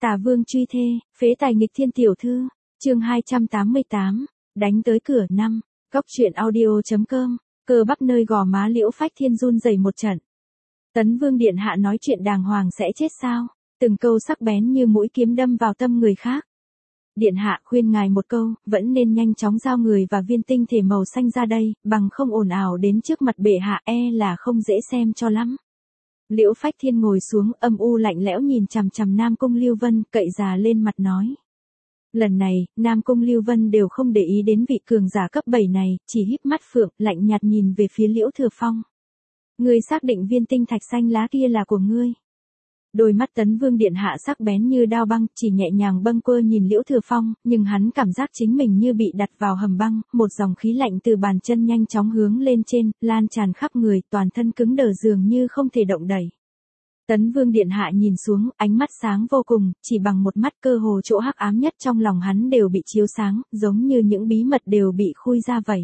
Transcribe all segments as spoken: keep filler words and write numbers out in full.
Tả Vương truy thê, phế tài nghịch thiên tiểu thư, chương hai trăm tám mươi tám, đánh tới cửa năm, góc truyện audio chấm com, cơ bắp nơi gò má Liễu Phách Thiên run rẩy một trận. Tấn Vương điện hạ nói chuyện đàng hoàng sẽ chết sao? Từng câu sắc bén như mũi kiếm đâm vào tâm người khác. Điện hạ khuyên ngài một câu, vẫn nên nhanh chóng giao người và viên tinh thể màu xanh ra đây, bằng không ồn ào đến trước mặt bệ hạ e là không dễ xem cho lắm. Liễu Phách Thiên ngồi xuống âm u lạnh lẽo nhìn chằm chằm Nam Cung Lưu Vân, cậy già lên mặt nói. Lần này, Nam Cung Lưu Vân đều không để ý đến vị cường giả cấp bảy này, chỉ híp mắt phượng, lạnh nhạt nhìn về phía Liễu Thừa Phong. Ngươi xác định viên tinh thạch xanh lá kia là của ngươi. Đôi mắt Tấn Vương điện hạ sắc bén như đao băng, chỉ nhẹ nhàng bâng quơ nhìn Liễu Thừa Phong, nhưng hắn cảm giác chính mình như bị đặt vào hầm băng, một dòng khí lạnh từ bàn chân nhanh chóng hướng lên trên, lan tràn khắp người, toàn thân cứng đờ dường như không thể động đậy. Tấn Vương điện hạ nhìn xuống, ánh mắt sáng vô cùng, chỉ bằng một mắt cơ hồ chỗ hắc ám nhất trong lòng hắn đều bị chiếu sáng, giống như những bí mật đều bị khui ra vậy.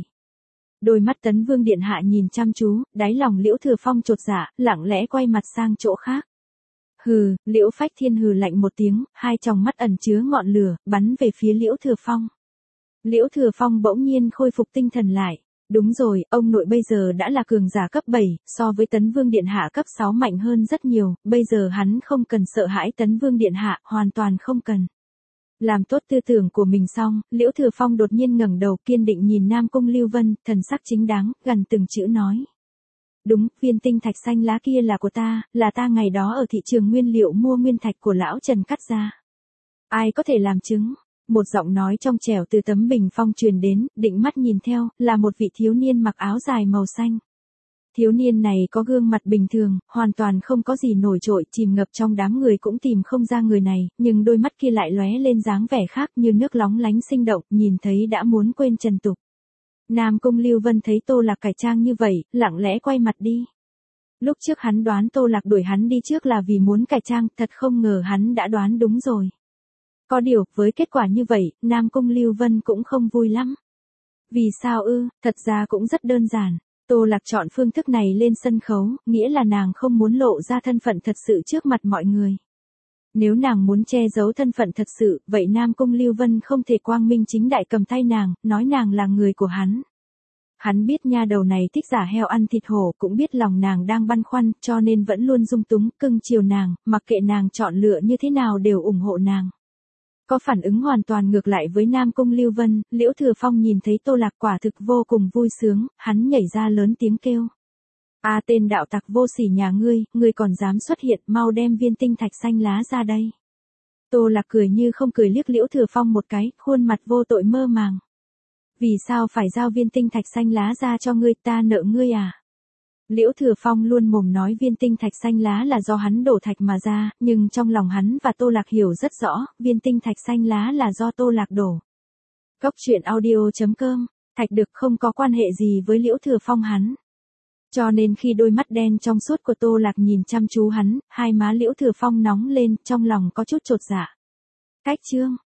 Đôi mắt Tấn Vương điện hạ nhìn chăm chú, đáy lòng Liễu Thừa Phong chột dạ, lặng lẽ quay mặt sang chỗ khác. Hừ, Liễu Phách Thiên hừ lạnh một tiếng, hai tròng mắt ẩn chứa ngọn lửa, bắn về phía Liễu Thừa Phong. Liễu Thừa Phong bỗng nhiên khôi phục tinh thần lại. Đúng rồi, ông nội bây giờ đã là cường giả cấp bảy, so với Tấn Vương điện hạ cấp sáu mạnh hơn rất nhiều, bây giờ hắn không cần sợ hãi Tấn Vương điện hạ, hoàn toàn không cần. Làm tốt tư tưởng của mình xong, Liễu Thừa Phong đột nhiên ngẩng đầu kiên định nhìn Nam Cung Lưu Vân, thần sắc chính đáng, gần từng chữ nói. Đúng, viên tinh thạch xanh lá kia là của ta, là ta ngày đó ở thị trường nguyên liệu mua nguyên thạch của lão Trần cắt ra. Ai có thể làm chứng? Một giọng nói trong trẻo từ tấm bình phong truyền đến, định mắt nhìn theo, là một vị thiếu niên mặc áo dài màu xanh. Thiếu niên này có gương mặt bình thường, hoàn toàn không có gì nổi trội, chìm ngập trong đám người cũng tìm không ra người này, nhưng đôi mắt kia lại lóe lên dáng vẻ khác như nước lóng lánh sinh động, nhìn thấy đã muốn quên trần tục. Nam Cung Lưu Vân thấy Tô Lạc cải trang như vậy, lặng lẽ quay mặt đi. Lúc trước hắn đoán Tô Lạc đuổi hắn đi trước là vì muốn cải trang, thật không ngờ hắn đã đoán đúng rồi. Có điều, với kết quả như vậy, Nam Cung Lưu Vân cũng không vui lắm. Vì sao ư, thật ra cũng rất đơn giản. Tô Lạc chọn phương thức này lên sân khấu, nghĩa là nàng không muốn lộ ra thân phận thật sự trước mặt mọi người. Nếu nàng muốn che giấu thân phận thật sự, vậy Nam Cung Lưu Vân không thể quang minh chính đại cầm tay nàng, nói nàng là người của hắn. Hắn biết nha đầu này thích giả heo ăn thịt hổ, cũng biết lòng nàng đang băn khoăn, cho nên vẫn luôn dung túng, cưng chiều nàng, mặc kệ nàng chọn lựa như thế nào đều ủng hộ nàng. Có phản ứng hoàn toàn ngược lại với Nam Cung Lưu Vân, Liễu Thừa Phong nhìn thấy Tô Lạc quả thực vô cùng vui sướng, hắn nhảy ra lớn tiếng kêu. A à, tên đạo tặc vô sỉ nhà ngươi, ngươi còn dám xuất hiện, mau đem viên tinh thạch xanh lá ra đây. Tô Lạc cười như không cười liếc Liễu Thừa Phong một cái, khuôn mặt vô tội mơ màng. Vì sao phải giao viên tinh thạch xanh lá ra cho ngươi, ta nợ ngươi à? Liễu Thừa Phong luôn mồm nói viên tinh thạch xanh lá là do hắn đổ thạch mà ra, nhưng trong lòng hắn và Tô Lạc hiểu rất rõ, viên tinh thạch xanh lá là do Tô Lạc đổ. Góc truyện audio chấm com, thạch được không có quan hệ gì với Liễu Thừa Phong hắn. Cho nên khi đôi mắt đen trong suốt của Tô Lạc nhìn chăm chú hắn, hai má Liễu Thừa Phong nóng lên, trong lòng có chút chột dạ. Cách chương.